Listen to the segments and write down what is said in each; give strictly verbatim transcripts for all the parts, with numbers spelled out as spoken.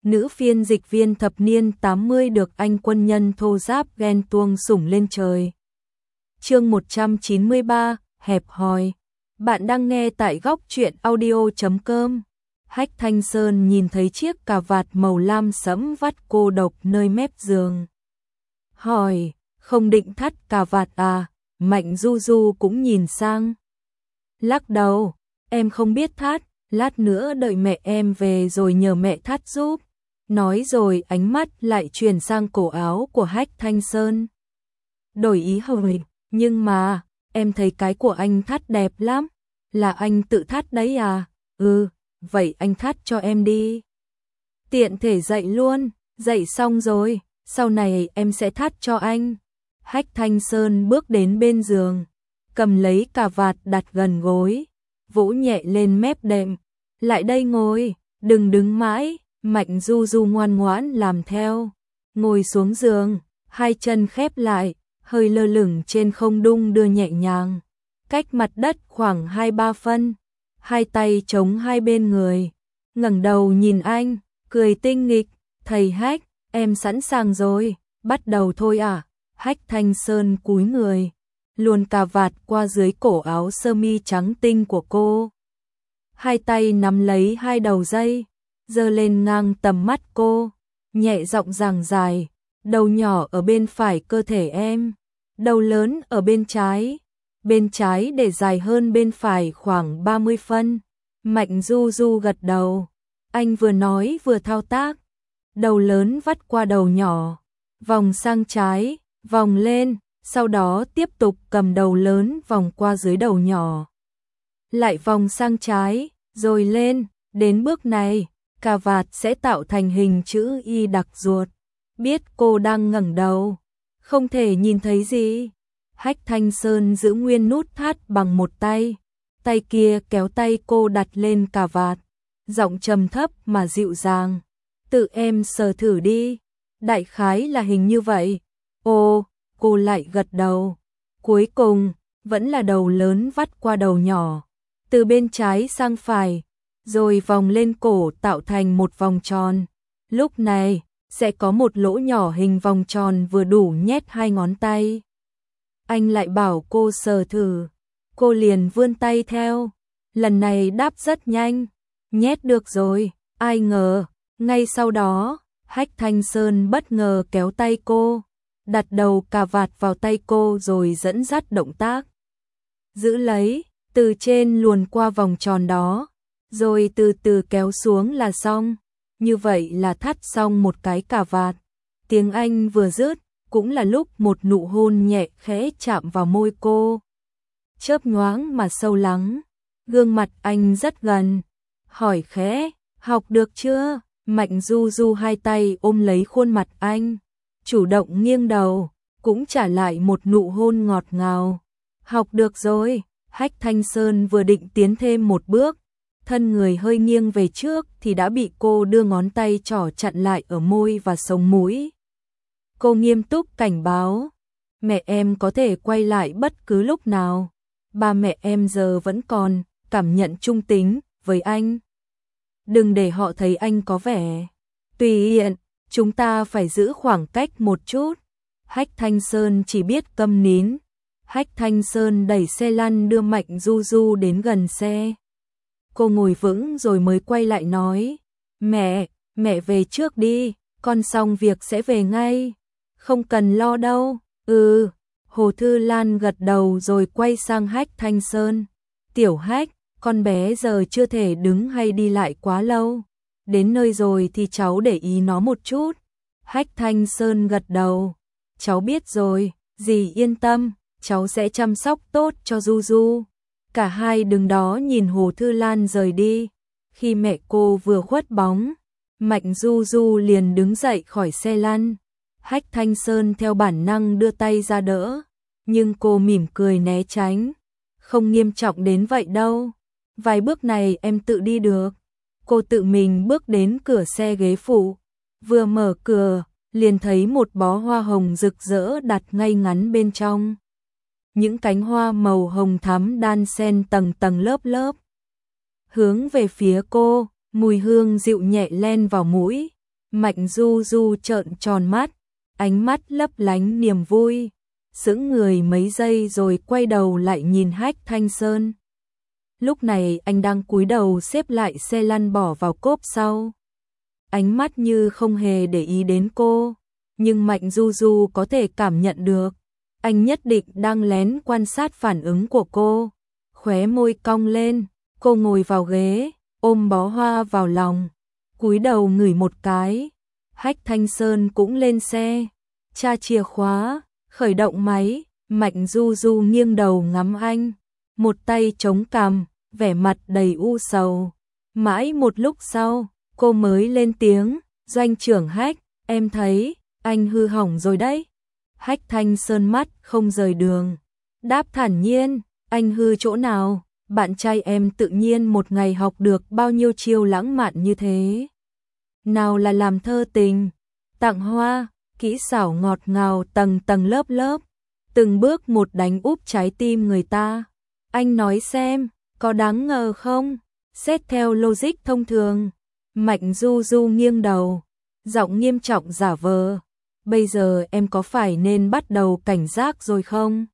Nữ phiên dịch viên thập niên tám mươi được anh quân nhân thô giáp ghen tuông sủng lên trời. Chương một trăm chín mươi ba, hẹp hòi. Bạn đang nghe tại góc truyện audio chấm com. Hách Thanh Sơn nhìn thấy chiếc cà vạt màu lam sẫm vắt cô độc nơi mép giường. Hỏi, không định thắt cà vạt à? Mạnh Du Du cũng nhìn sang. Lắc đầu, em không biết thắt, lát nữa đợi mẹ em về rồi nhờ mẹ thắt giúp. Nói rồi ánh mắt lại chuyển sang cổ áo của Hách Thanh Sơn. Đổi ý hỏi, nhưng mà, em thấy cái của anh thắt đẹp lắm. Là anh tự thắt đấy à? Ừ, vậy anh thắt cho em đi. Tiện thể dạy luôn, dạy xong rồi, sau này em sẽ thắt cho anh. Hách Thanh Sơn bước đến bên giường, cầm lấy cà vạt đặt gần gối, vỗ nhẹ lên mép đệm. Lại đây ngồi, đừng đứng mãi. Mạnh Du Du ngoan ngoãn làm theo, ngồi xuống giường, hai chân khép lại, hơi lơ lửng trên không đung đưa nhẹ nhàng, cách mặt đất khoảng hai ba phân, hai tay chống hai bên người, ngẩng đầu nhìn anh, cười tinh nghịch, thầy Hách, em sẵn sàng rồi, bắt đầu thôi à? Hách Thanh Sơn cúi người, luồn cà vạt qua dưới cổ áo sơ mi trắng tinh của cô, hai tay nắm lấy hai đầu dây, giơ lên ngang tầm mắt cô, nhẹ giọng giảng dài, đầu nhỏ ở bên phải cơ thể em, đầu lớn ở bên trái, bên trái để dài hơn bên phải khoảng ba mươi phân. Mạnh Du Du gật đầu, anh vừa nói vừa thao tác, đầu lớn vắt qua đầu nhỏ, vòng sang trái, vòng lên, sau đó tiếp tục cầm đầu lớn vòng qua dưới đầu nhỏ, lại vòng sang trái, rồi lên, đến bước này. Cà vạt sẽ tạo thành hình chữ Y đặc ruột. Biết cô đang ngẩng đầu, không thể nhìn thấy gì. Hách Thanh Sơn giữ nguyên nút thắt bằng một tay, tay kia kéo tay cô đặt lên cà vạt, giọng trầm thấp mà dịu dàng. Tự em sờ thử đi, đại khái là hình như vậy. Ồ, cô lại gật đầu. Cuối cùng, vẫn là đầu lớn vắt qua đầu nhỏ, từ bên trái sang phải, rồi vòng lên cổ tạo thành một vòng tròn. Lúc này, sẽ có một lỗ nhỏ hình vòng tròn vừa đủ nhét hai ngón tay. Anh lại bảo cô sờ thử. Cô liền vươn tay theo. Lần này đáp rất nhanh. Nhét được rồi. Ai ngờ, ngay sau đó, Hách Thanh Sơn bất ngờ kéo tay cô, đặt đầu cà vạt vào tay cô rồi dẫn dắt động tác. Giữ lấy, từ trên luồn qua vòng tròn đó, rồi từ từ kéo xuống là xong. Như vậy là thắt xong một cái cà vạt. Tiếng Anh vừa dứt, cũng là lúc một nụ hôn nhẹ khẽ chạm vào môi cô. Chớp nhoáng mà sâu lắng, gương mặt anh rất gần. Hỏi khẽ, học được chưa? Mạnh Du Du hai tay ôm lấy khuôn mặt anh, chủ động nghiêng đầu, cũng trả lại một nụ hôn ngọt ngào. Học được rồi. Hách Thanh Sơn vừa định tiến thêm một bước, thân người hơi nghiêng về trước thì đã bị cô đưa ngón tay trỏ chặn lại ở môi và sống mũi. Cô nghiêm túc cảnh báo, mẹ em có thể quay lại bất cứ lúc nào. Ba mẹ em giờ vẫn còn, cảm nhận trung tính với anh. Đừng để họ thấy anh có vẻ tùy tiện, chúng ta phải giữ khoảng cách một chút. Hách Thanh Sơn chỉ biết câm nín. Hách Thanh Sơn đẩy xe lăn đưa Mạnh Du Du đến gần xe. Cô ngồi vững rồi mới quay lại nói, mẹ, mẹ về trước đi, con xong việc sẽ về ngay. Không cần lo đâu. Ừ. Hồ Thư Lan gật đầu rồi quay sang Hách Thanh Sơn. Tiểu Hách, con bé giờ chưa thể đứng hay đi lại quá lâu. Đến nơi rồi thì cháu để ý nó một chút. Hách Thanh Sơn gật đầu. Cháu biết rồi, dì yên tâm, cháu sẽ chăm sóc tốt cho Du Du. Cả hai đứng đó nhìn Hồ Thư Lan rời đi. Khi mẹ cô vừa khuất bóng, Mạnh Du Du liền đứng dậy khỏi xe lăn. Hách Thanh Sơn theo bản năng đưa tay ra đỡ, nhưng cô mỉm cười né tránh. Không nghiêm trọng đến vậy đâu, vài bước này em tự đi được. Cô tự mình bước đến cửa xe ghế phụ, vừa mở cửa, liền thấy một bó hoa hồng rực rỡ đặt ngay ngắn bên trong. Những cánh hoa màu hồng thắm đan xen tầng tầng lớp lớp, hướng về phía cô, mùi hương dịu nhẹ len vào mũi. Mạnh Du Du trợn tròn mắt, ánh mắt lấp lánh niềm vui, sững người mấy giây rồi quay đầu lại nhìn Hách Thanh Sơn. Lúc này anh đang cúi đầu xếp lại xe lăn bỏ vào cốp sau. Ánh mắt như không hề để ý đến cô, nhưng Mạnh Du Du có thể cảm nhận được. Anh nhất định đang lén quan sát phản ứng của cô. Khóe môi cong lên, cô ngồi vào ghế, ôm bó hoa vào lòng, cúi đầu ngửi một cái. Hách Thanh Sơn cũng lên xe, tra chìa khóa, khởi động máy. Mạnh Du Du nghiêng đầu ngắm anh, một tay chống cằm, vẻ mặt đầy u sầu. Mãi một lúc sau, cô mới lên tiếng, doanh trưởng Hách, em thấy, anh hư hỏng rồi đấy. Hách Thanh Sơn mắt không rời đường, đáp thản nhiên, anh hư chỗ nào, bạn trai em tự nhiên một ngày học được bao nhiêu chiêu lãng mạn như thế. Nào là làm thơ tình, tặng hoa, kỹ xảo ngọt ngào tầng tầng lớp lớp, từng bước một đánh úp trái tim người ta. Anh nói xem, có đáng ngờ không? Xét theo logic thông thường. Mạnh Du Du nghiêng đầu, giọng nghiêm trọng giả vờ. Bây giờ em có phải nên bắt đầu cảnh giác rồi không?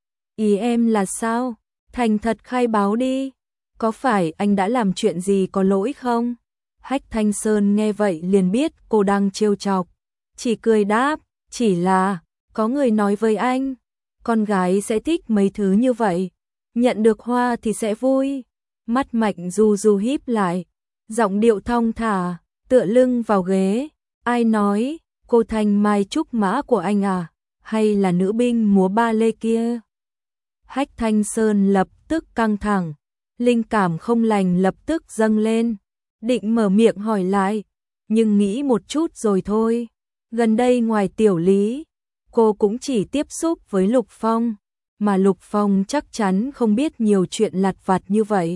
Ý em là sao? Thành thật khai báo đi. Có phải anh đã làm chuyện gì có lỗi không? Hách Thanh Sơn nghe vậy liền biết cô đang trêu chọc. Chỉ cười đáp, chỉ là, có người nói với anh, con gái sẽ thích mấy thứ như vậy. Nhận được hoa thì sẽ vui. Mắt Mạnh Du Du híp lại, giọng điệu thong thả, tựa lưng vào ghế. Ai nói, cô Thanh Mai trúc mã của anh à? Hay là nữ binh múa ba lê kia? Hách Thanh Sơn lập tức căng thẳng, linh cảm không lành lập tức dâng lên. Định mở miệng hỏi lại, nhưng nghĩ một chút rồi thôi. Gần đây ngoài Tiểu Lý, cô cũng chỉ tiếp xúc với Lục Phong, mà Lục Phong chắc chắn không biết nhiều chuyện lặt vặt như vậy.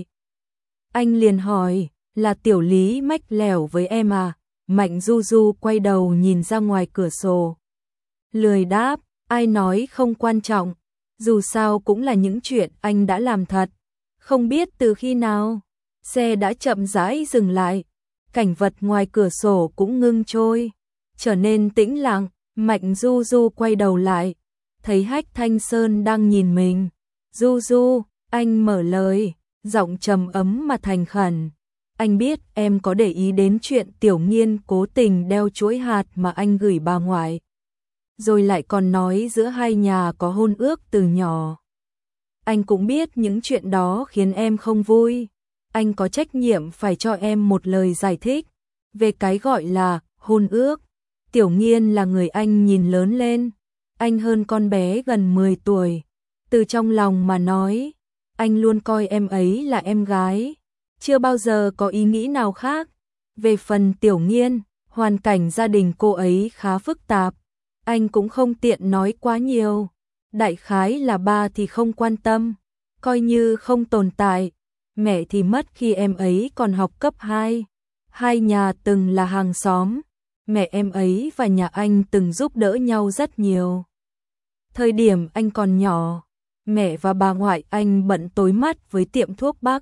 Anh liền hỏi, là Tiểu Lý mách lẻo với em à? Mạnh Du Du quay đầu nhìn ra ngoài cửa sổ. Lười đáp, ai nói không quan trọng, dù sao cũng là những chuyện anh đã làm thật. Không biết từ khi nào, xe đã chậm rãi dừng lại, cảnh vật ngoài cửa sổ cũng ngưng trôi, trở nên tĩnh lặng. Mạnh Du Du quay đầu lại, thấy Hách Thanh Sơn đang nhìn mình. Du Du, anh mở lời, giọng trầm ấm mà thành khẩn. Anh biết em có để ý đến chuyện Tiểu Nghiên cố tình đeo chuỗi hạt mà anh gửi bà ngoại. Rồi lại còn nói giữa hai nhà có hôn ước từ nhỏ. Anh cũng biết những chuyện đó khiến em không vui. Anh có trách nhiệm phải cho em một lời giải thích về cái gọi là hôn ước. Tiểu Nghiên là người anh nhìn lớn lên. Anh hơn con bé gần mười tuổi. Từ trong lòng mà nói, anh luôn coi em ấy là em gái. Chưa bao giờ có ý nghĩ nào khác. Về phần Tiểu Nghiên, hoàn cảnh gia đình cô ấy khá phức tạp. Anh cũng không tiện nói quá nhiều. Đại khái là ba thì không quan tâm, coi như không tồn tại. Mẹ thì mất khi em ấy còn học cấp hai. Hai nhà từng là hàng xóm. Mẹ em ấy và nhà anh từng giúp đỡ nhau rất nhiều. Thời điểm anh còn nhỏ, mẹ và bà ngoại anh bận tối mắt với tiệm thuốc Bắc.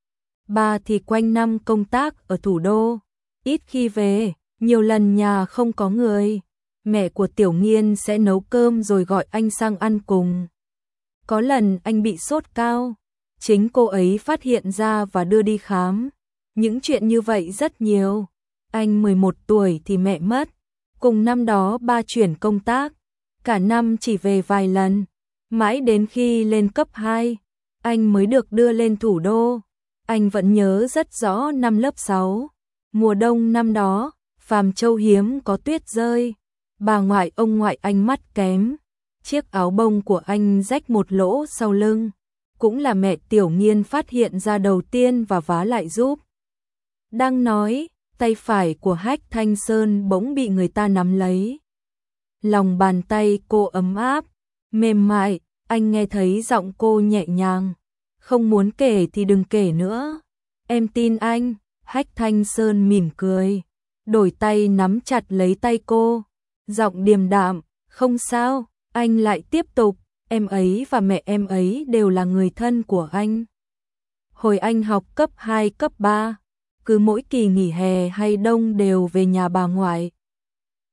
Ba thì quanh năm công tác ở thủ đô, ít khi về, nhiều lần nhà không có người. Mẹ của Tiểu Nghiên sẽ nấu cơm rồi gọi anh sang ăn cùng. Có lần anh bị sốt cao, chính cô ấy phát hiện ra và đưa đi khám. Những chuyện như vậy rất nhiều. Anh mười một tuổi thì mẹ mất. Cùng năm đó ba chuyển công tác, cả năm chỉ về vài lần. Mãi đến khi lên cấp hai, anh mới được đưa lên thủ đô. Anh vẫn nhớ rất rõ năm lớp sáu. Mùa đông năm đó, Phàm Châu hiếm có tuyết rơi. Bà ngoại ông ngoại anh mắt kém. Chiếc áo bông của anh rách một lỗ sau lưng. Cũng là mẹ Tiểu Nghiên phát hiện ra đầu tiên và vá lại giúp. Đang nói, tay phải của Hách Thanh Sơn bỗng bị người ta nắm lấy. Lòng bàn tay cô ấm áp, mềm mại, anh nghe thấy giọng cô nhẹ nhàng. Không muốn kể thì đừng kể nữa. Em tin anh. Hách Thanh Sơn mỉm cười, đổi tay nắm chặt lấy tay cô. Giọng điềm đạm, không sao. Anh lại tiếp tục, em ấy và mẹ em ấy đều là người thân của anh. Hồi anh học cấp hai, cấp ba, cứ mỗi kỳ nghỉ hè hay đông đều về nhà bà ngoại.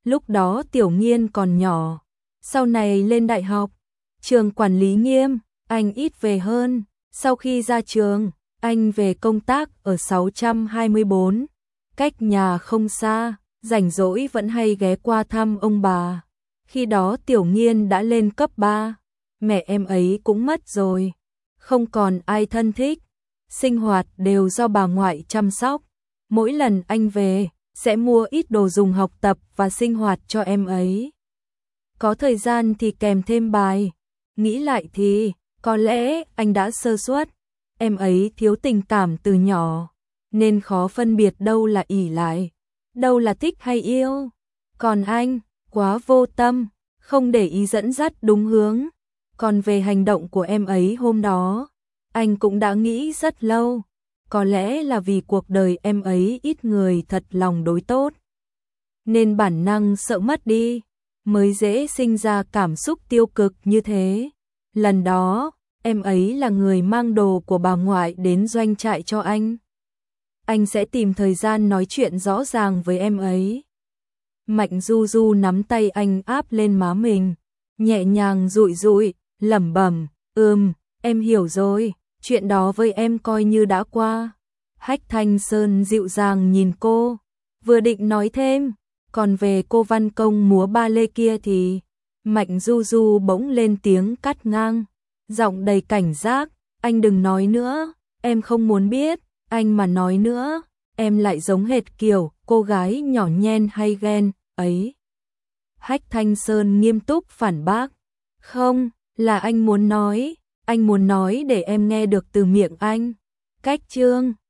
Lúc đó Tiểu Nghiên còn nhỏ, sau này lên đại học, trường quản lý nghiêm, anh ít về hơn. Sau khi ra trường, anh về công tác ở sáu trăm hai mươi bốn, cách nhà không xa, rảnh rỗi vẫn hay ghé qua thăm ông bà. Khi đó Tiểu Nghiên đã lên cấp ba, mẹ em ấy cũng mất rồi, không còn ai thân thích, sinh hoạt đều do bà ngoại chăm sóc. Mỗi lần anh về, sẽ mua ít đồ dùng học tập và sinh hoạt cho em ấy. Có thời gian thì kèm thêm bài. Nghĩ lại thì, có lẽ anh đã sơ suất. Em ấy thiếu tình cảm từ nhỏ, nên khó phân biệt đâu là ỷ lại, đâu là thích hay yêu. Còn anh, quá vô tâm, không để ý dẫn dắt đúng hướng. Còn về hành động của em ấy hôm đó, anh cũng đã nghĩ rất lâu. Có lẽ là vì cuộc đời em ấy ít người thật lòng đối tốt, nên bản năng sợ mất đi, mới dễ sinh ra cảm xúc tiêu cực như thế. Lần đó, em ấy là người mang đồ của bà ngoại đến doanh trại cho anh. Anh sẽ tìm thời gian nói chuyện rõ ràng với em ấy. Mạnh Du Du nắm tay anh áp lên má mình, nhẹ nhàng dụi dụi, lẩm bẩm, ừm, em hiểu rồi, chuyện đó với em coi như đã qua. Hách Thanh Sơn dịu dàng nhìn cô, vừa định nói thêm, còn về cô văn công múa ba lê kia thì... Mạnh Du Du bỗng lên tiếng cắt ngang, giọng đầy cảnh giác, anh đừng nói nữa, em không muốn biết, anh mà nói nữa, em lại giống hệt kiểu cô gái nhỏ nhen hay ghen ấy. Hách Thanh Sơn nghiêm túc phản bác, không, là anh muốn nói, anh muốn nói để em nghe được từ miệng anh. Cách chương